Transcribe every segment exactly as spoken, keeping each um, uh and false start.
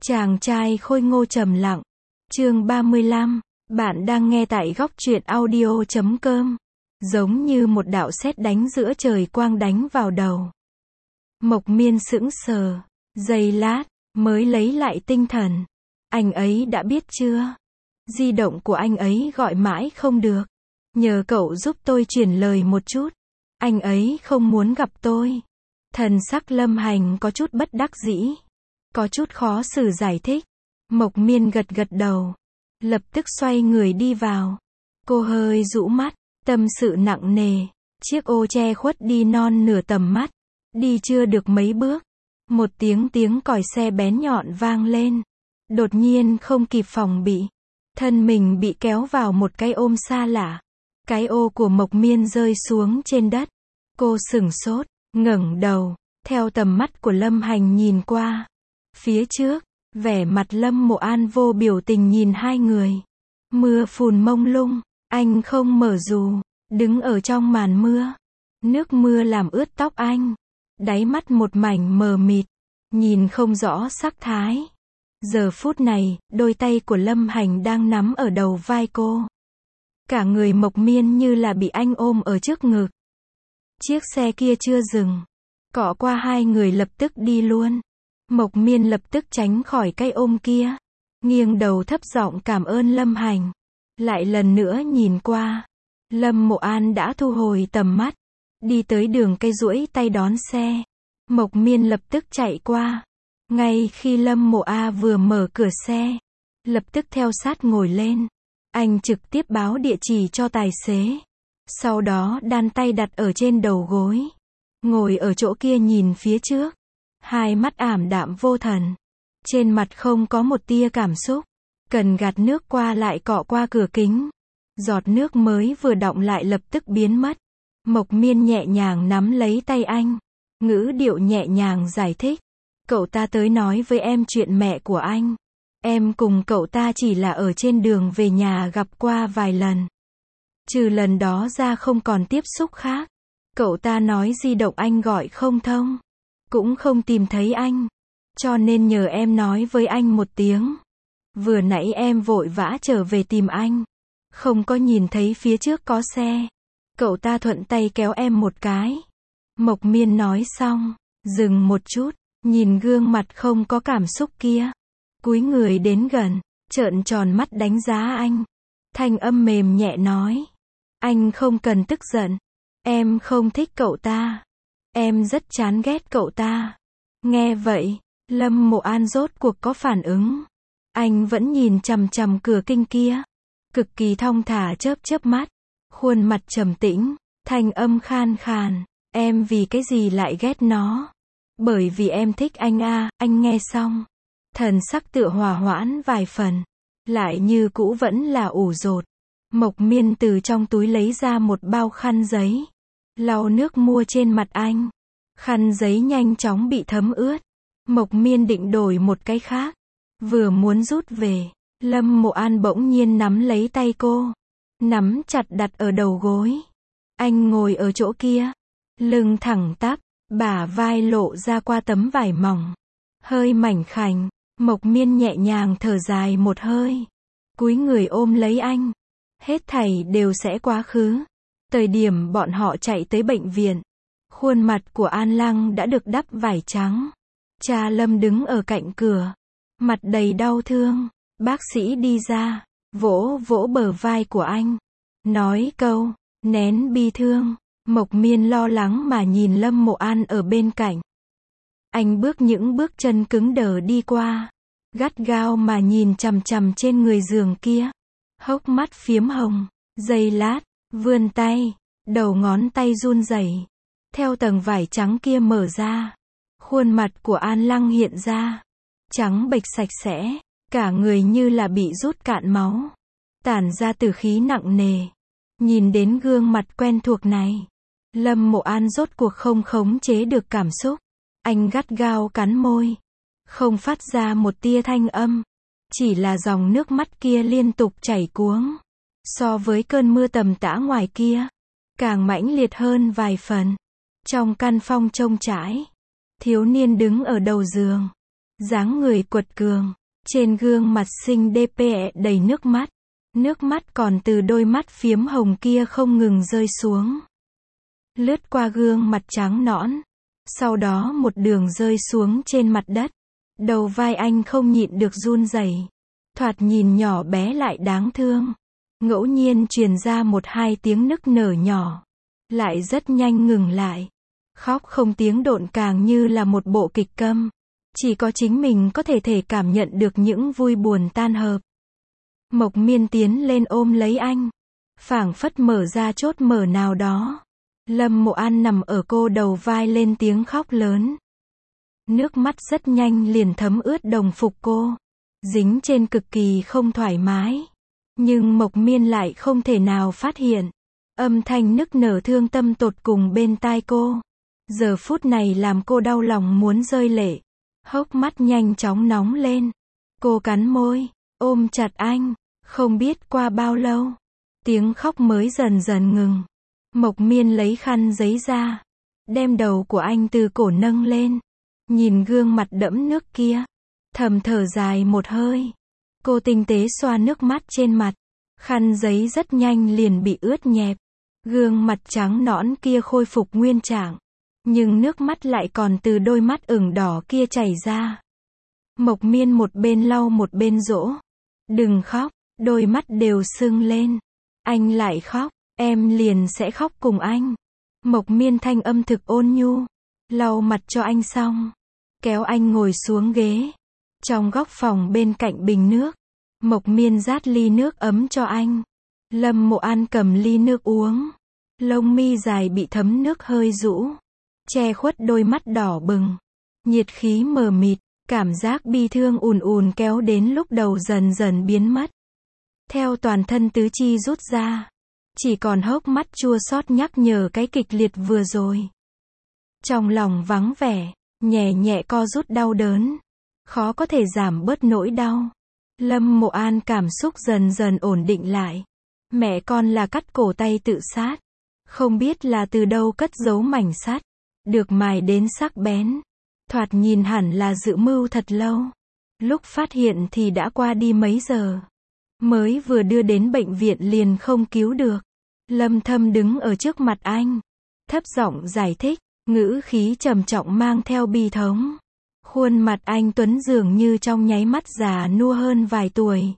Chàng trai khôi ngô trầm lặng. Chương ba mươi lăm. Bạn đang nghe tại góc truyện audio chấm com. Giống như một đạo sét đánh giữa trời quang đánh vào đầu. Mộc Miên sững sờ, giây lát, mới lấy lại tinh thần. Anh ấy đã biết chưa? Di động của anh ấy gọi mãi không được. Nhờ cậu giúp tôi truyền lời một chút. Anh ấy không muốn gặp tôi. Thần sắc Lâm Hành có chút bất đắc dĩ. Có chút khó xử giải thích. Mộc Miên gật gật đầu. Lập tức xoay người đi vào. Cô hơi rũ mắt, tâm sự nặng nề. Chiếc ô che khuất đi non nửa tầm mắt. Đi chưa được mấy bước. Một tiếng tiếng còi xe bén nhọn vang lên. Đột nhiên không kịp phòng bị. Thân mình bị kéo vào một cái ôm xa lạ. Cái ô của Mộc Miên rơi xuống trên đất. Cô sửng sốt, ngẩng đầu, theo tầm mắt của Lâm Hành nhìn qua. Phía trước, vẻ mặt Lâm Mộ An vô biểu tình nhìn hai người. Mưa phùn mông lung, anh không mở dù, đứng ở trong màn mưa. Nước mưa làm ướt tóc anh. Đáy mắt một mảnh mờ mịt, nhìn không rõ sắc thái. Giờ phút này, đôi tay của Lâm Hành đang nắm ở đầu vai cô. Cả người Mộc Miên như là bị anh ôm ở trước ngực. Chiếc xe kia chưa dừng. Cọ qua hai người lập tức đi luôn. Mộc Miên lập tức tránh khỏi cái ôm kia. Nghiêng đầu thấp giọng cảm ơn Lâm Hành. Lại lần nữa nhìn qua. Lâm Mộ An đã thu hồi tầm mắt. Đi tới đường cây duỗi tay đón xe. Mộc Miên lập tức chạy qua. Ngay khi Lâm Mộ A vừa mở cửa xe. Lập tức theo sát ngồi lên. Anh trực tiếp báo địa chỉ cho tài xế. Sau đó đan tay đặt ở trên đầu gối. Ngồi ở chỗ kia nhìn phía trước. Hai mắt ảm đạm vô thần. Trên mặt không có một tia cảm xúc. Cần gạt nước qua lại cọ qua cửa kính. Giọt nước mới vừa đọng lại lập tức biến mất. Mộc Miên nhẹ nhàng nắm lấy tay anh. Ngữ điệu nhẹ nhàng giải thích. Cậu ta tới nói với em chuyện mẹ của anh. Em cùng cậu ta chỉ là ở trên đường về nhà gặp qua vài lần. Trừ lần đó ra không còn tiếp xúc khác. Cậu ta nói di động anh gọi không thông. Cũng không tìm thấy anh. Cho nên nhờ em nói với anh một tiếng. Vừa nãy em vội vã trở về tìm anh. Không có nhìn thấy phía trước có xe. Cậu ta thuận tay kéo em một cái. Mộc Miên nói xong. Dừng một chút. Nhìn gương mặt không có cảm xúc kia. Cúi người đến gần. Trợn tròn mắt đánh giá anh. Thanh âm mềm nhẹ nói. Anh không cần tức giận. Em không thích cậu ta. Em rất chán ghét cậu ta. Nghe vậy, Lâm Mộ An rốt cuộc có phản ứng. Anh vẫn nhìn chằm chằm cửa kinh kia. Cực kỳ thong thả chớp chớp mắt. Khuôn mặt trầm tĩnh. Thanh âm khan khàn. Em vì cái gì lại ghét nó? Bởi vì em thích anh a. Anh nghe xong. Thần sắc tựa hòa hoãn vài phần. Lại như cũ vẫn là ủ rột. Mộc Miên từ trong túi lấy ra một bao khăn giấy. Lau nước mua trên mặt anh. Khăn giấy nhanh chóng bị thấm ướt. Mộc Miên định đổi một cái khác. Vừa muốn rút về. Lâm Mộ An bỗng nhiên nắm lấy tay cô. Nắm chặt đặt ở đầu gối. Anh ngồi ở chỗ kia. Lưng thẳng tắp. Bả vai lộ ra qua tấm vải mỏng. Hơi mảnh khảnh. Mộc Miên nhẹ nhàng thở dài một hơi. Cúi người ôm lấy anh. Hết thảy đều sẽ quá khứ. Thời điểm bọn họ chạy tới bệnh viện. Khuôn mặt của An Lăng đã được đắp vải trắng. Cha Lâm đứng ở cạnh cửa. Mặt đầy đau thương. Bác sĩ đi ra. Vỗ vỗ bờ vai của anh. Nói câu. Nén bi thương. Mộc Miên lo lắng mà nhìn Lâm Mộ An ở bên cạnh. Anh bước những bước chân cứng đờ đi qua. Gắt gao mà nhìn chằm chằm trên người giường kia. Hốc mắt phiếm hồng. Giây lát. Vươn tay. Đầu ngón tay run rẩy. Theo tầng vải trắng kia mở ra. Khuôn mặt của An Lăng hiện ra. Trắng bệch sạch sẽ. Cả người như là bị rút cạn máu. Tản ra tử khí nặng nề. Nhìn đến gương mặt quen thuộc này. Lâm Mộ An rốt cuộc không khống chế được cảm xúc. Anh gắt gao cắn môi. Không phát ra một tia thanh âm. Chỉ là dòng nước mắt kia liên tục chảy cuống. So với cơn mưa tầm tã ngoài kia. Càng mãnh liệt hơn vài phần. Trong căn phòng trông trải. Thiếu niên đứng ở đầu giường. dáng người quật cường, trên gương mặt xinh đẹp đầy nước mắt. Nước mắt còn từ đôi mắt phiếm hồng kia không ngừng rơi xuống. Lướt qua gương mặt trắng nõn, sau đó một đường rơi xuống trên mặt đất. Đầu vai anh không nhịn được run rẩy, thoạt nhìn nhỏ bé lại đáng thương. Ngẫu nhiên truyền ra một hai tiếng nức nở nhỏ, lại rất nhanh ngừng lại. Khóc không tiếng động càng như là một bộ kịch câm. Chỉ có chính mình có thể thể cảm nhận được những vui buồn tan hợp. Mộc Miên tiến lên ôm lấy anh, phảng phất mở ra chốt mở nào đó. Lâm Mộ An nằm ở cô đầu vai lên tiếng khóc lớn. Nước mắt rất nhanh liền thấm ướt đồng phục cô, dính trên cực kỳ không thoải mái. Nhưng Mộc Miên lại không thể nào phát hiện. Âm thanh nức nở thương tâm tột cùng bên tai cô. Giờ phút này làm cô đau lòng muốn rơi lệ. Hốc mắt nhanh chóng nóng lên. Cô cắn môi, ôm chặt anh. Không biết qua bao lâu, tiếng khóc mới dần dần ngừng. Mộc Miên lấy khăn giấy ra, đem đầu của anh từ cổ nâng lên. Nhìn gương mặt đẫm nước kia, thầm thở dài một hơi. Cô tinh tế xoa nước mắt trên mặt. Khăn giấy rất nhanh liền bị ướt nhẹp. Gương mặt trắng nõn kia khôi phục nguyên trạng. Nhưng nước mắt lại còn từ đôi mắt ửng đỏ kia chảy ra. Mộc Miên một bên lau một bên dỗ. Đừng khóc, đôi mắt đều sưng lên. Anh lại khóc, em liền sẽ khóc cùng anh. Mộc Miên thanh âm thực ôn nhu. Lau mặt cho anh xong, kéo anh ngồi xuống ghế. Trong góc phòng bên cạnh bình nước, Mộc Miên rót ly nước ấm cho anh. Lâm Mộ An cầm ly nước uống. Lông mi dài bị thấm nước hơi rũ, che khuất đôi mắt đỏ bừng. Nhiệt khí mờ mịt, cảm giác bi thương ùn ùn kéo đến lúc đầu dần dần biến mất. Theo toàn thân tứ chi rút ra, chỉ còn hốc mắt chua xót nhắc nhở cái kịch liệt vừa rồi. Trong lòng vắng vẻ, nhẹ nhẹ co rút đau đớn, khó có thể giảm bớt nỗi đau. Lâm Mộ An cảm xúc dần dần ổn định lại. Mẹ con là cắt cổ tay tự sát. Không biết là từ đâu cất giấu mảnh sắt, được mài đến sắc bén. Thoạt nhìn hẳn là dự mưu thật lâu. Lúc phát hiện thì đã qua đi mấy giờ. Mới vừa đưa đến bệnh viện liền không cứu được. Lâm Thâm đứng ở trước mặt anh, thấp giọng giải thích, ngữ khí trầm trọng mang theo bi thống. Khuôn mặt anh tuấn dường như trong nháy mắt già nua hơn vài tuổi.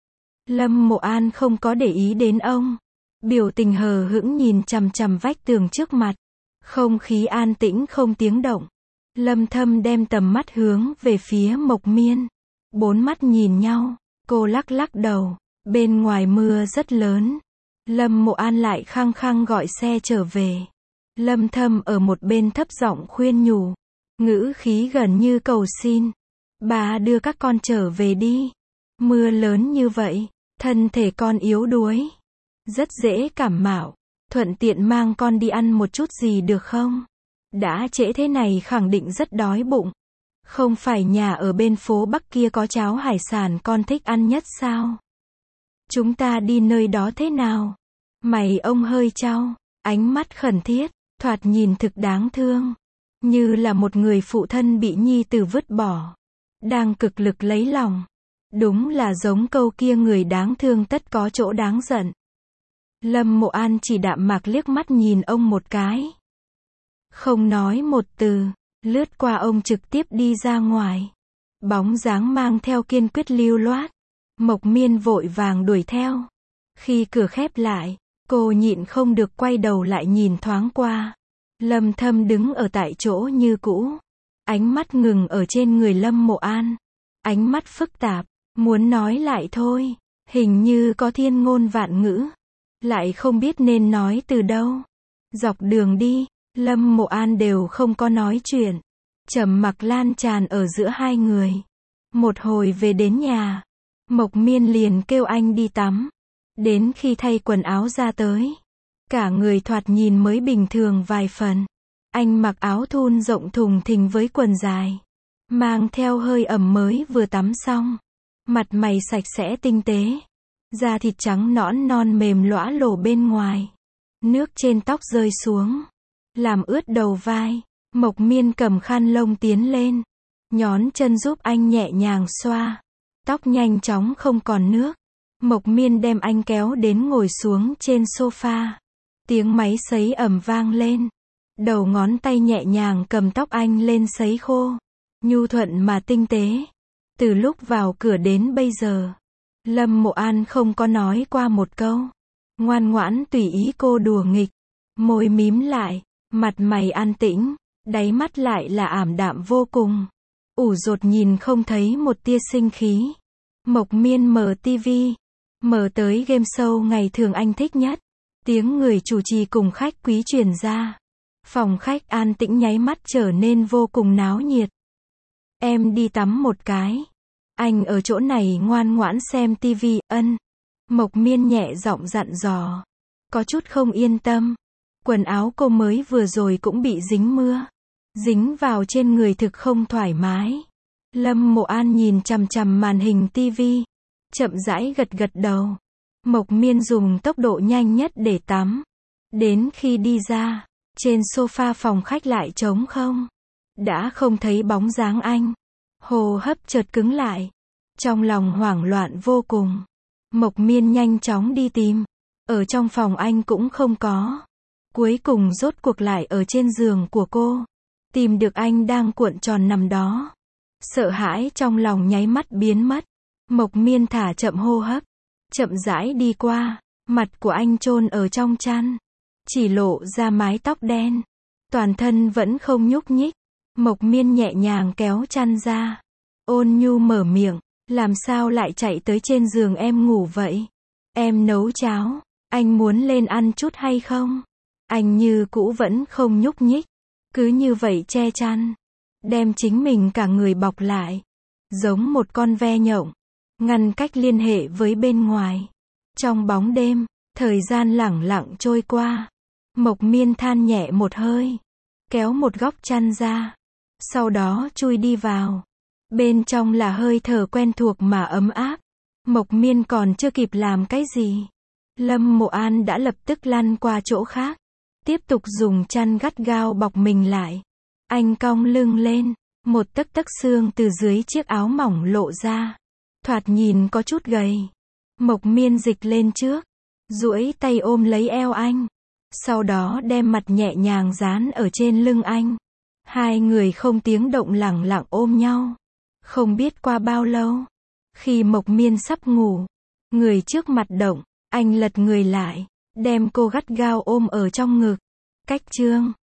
Lâm Mộ An không có để ý đến ông, biểu tình hờ hững nhìn chằm chằm vách tường trước mặt. Không khí an tĩnh không tiếng động. Lâm Thâm đem tầm mắt hướng về phía Mộc Miên. Bốn mắt nhìn nhau, cô lắc lắc đầu. Bên ngoài mưa rất lớn. Lâm Mộ An lại khăng khăng gọi xe trở về. Lâm Thâm ở một bên thấp giọng khuyên nhủ, ngữ khí gần như cầu xin. Bà đưa các con trở về đi. Mưa lớn như vậy, thân thể con yếu đuối, rất dễ cảm mạo. Thuận tiện mang con đi ăn một chút gì được không? Đã trễ thế này khẳng định rất đói bụng. Không phải nhà ở bên phố Bắc kia có cháo hải sản con thích ăn nhất sao? Chúng ta đi nơi đó thế nào? Mày ông hơi chau, ánh mắt khẩn thiết, thoạt nhìn thực đáng thương. Như là một người phụ thân bị nhi tử vứt bỏ, đang cực lực lấy lòng. Đúng là giống câu kia người đáng thương tất có chỗ đáng giận. Lâm Mộ An chỉ đạm mạc liếc mắt nhìn ông một cái. Không nói một từ, lướt qua ông trực tiếp đi ra ngoài. Bóng dáng mang theo kiên quyết lưu loát. Mộc Miên vội vàng đuổi theo. Khi cửa khép lại, cô nhịn không được quay đầu lại nhìn thoáng qua. Lâm Thâm đứng ở tại chỗ như cũ. Ánh mắt ngừng ở trên người Lâm Mộ An. Ánh mắt phức tạp, muốn nói lại thôi. Hình như có thiên ngôn vạn ngữ, lại không biết nên nói từ đâu. Dọc đường đi, Lâm Mộ An đều không có nói chuyện. Trầm mặc lan tràn ở giữa hai người. Một hồi về đến nhà, Mộc Miên liền kêu anh đi tắm. Đến khi thay quần áo ra tới, cả người thoạt nhìn mới bình thường vài phần. Anh mặc áo thun rộng thùng thình với quần dài, mang theo hơi ẩm mới vừa tắm xong. Mặt mày sạch sẽ tinh tế, da thịt trắng nõn non mềm lõa lổ bên ngoài. Nước trên tóc rơi xuống, làm ướt đầu vai. Mộc Miên cầm khăn lông tiến lên, nhón chân giúp anh nhẹ nhàng xoa. Tóc nhanh chóng không còn nước. Mộc Miên đem anh kéo đến ngồi xuống trên sofa. Tiếng máy sấy ầm vang lên. Đầu ngón tay nhẹ nhàng cầm tóc anh lên sấy khô. Nhu thuận mà tinh tế. Từ lúc vào cửa đến bây giờ, Lâm Mộ An không có nói qua một câu. Ngoan ngoãn tùy ý cô đùa nghịch. Môi mím lại, mặt mày an tĩnh, đáy mắt lại là ảm đạm vô cùng. Ủ rột nhìn không thấy một tia sinh khí. Mộc Miên mở tivi, mở tới game show ngày thường anh thích nhất. Tiếng người chủ trì cùng khách quý truyền ra. Phòng khách an tĩnh nháy mắt trở nên vô cùng náo nhiệt. Em đi tắm một cái. Anh ở chỗ này ngoan ngoãn xem tivi, ân. Mộc Miên nhẹ giọng dặn dò. Có chút không yên tâm. Quần áo cô mới vừa rồi cũng bị dính mưa. Dính vào trên người thực không thoải mái. Lâm Mộ An nhìn chằm chằm màn hình tivi. Chậm rãi gật gật đầu. Mộc Miên dùng tốc độ nhanh nhất để tắm. Đến khi đi ra, trên sofa phòng khách lại trống không. Đã không thấy bóng dáng anh. Hô hấp chợt cứng lại. Trong lòng hoảng loạn vô cùng. Mộc Miên nhanh chóng đi tìm. Ở trong phòng anh cũng không có. Cuối cùng rốt cuộc lại ở trên giường của cô. Tìm được anh đang cuộn tròn nằm đó. Sợ hãi trong lòng nháy mắt biến mất. Mộc Miên thả chậm hô hấp. Chậm rãi đi qua. Mặt của anh chôn ở trong chăn. Chỉ lộ ra mái tóc đen. Toàn thân vẫn không nhúc nhích. Mộc Miên nhẹ nhàng kéo chăn ra. Ôn nhu mở miệng. Làm sao lại chạy tới trên giường em ngủ vậy? Em nấu cháo. Anh muốn lên ăn chút hay không? Anh như cũ vẫn không nhúc nhích. Cứ như vậy che chăn. Đem chính mình cả người bọc lại. Giống một con ve nhộng. Ngăn cách liên hệ với bên ngoài. Trong bóng đêm, thời gian lẳng lặng trôi qua. Mộc Miên than nhẹ một hơi. Kéo một góc chăn ra. Sau đó chui đi vào. Bên trong là hơi thở quen thuộc mà ấm áp. Mộc Miên còn chưa kịp làm cái gì. Lâm Mộ An đã lập tức lăn qua chỗ khác. Tiếp tục dùng chăn gắt gao bọc mình lại. Anh cong lưng lên. Một tấc tấc xương từ dưới chiếc áo mỏng lộ ra. Thoạt nhìn có chút gầy. Mộc Miên dịch lên trước. Duỗi tay ôm lấy eo anh. Sau đó đem mặt nhẹ nhàng dán ở trên lưng anh. Hai người không tiếng động lẳng lặng ôm nhau. Không biết qua bao lâu. Khi Mộc Miên sắp ngủ. Người trước mặt động. Anh lật người lại. Đem cô gắt gao ôm ở trong ngực. Cách chương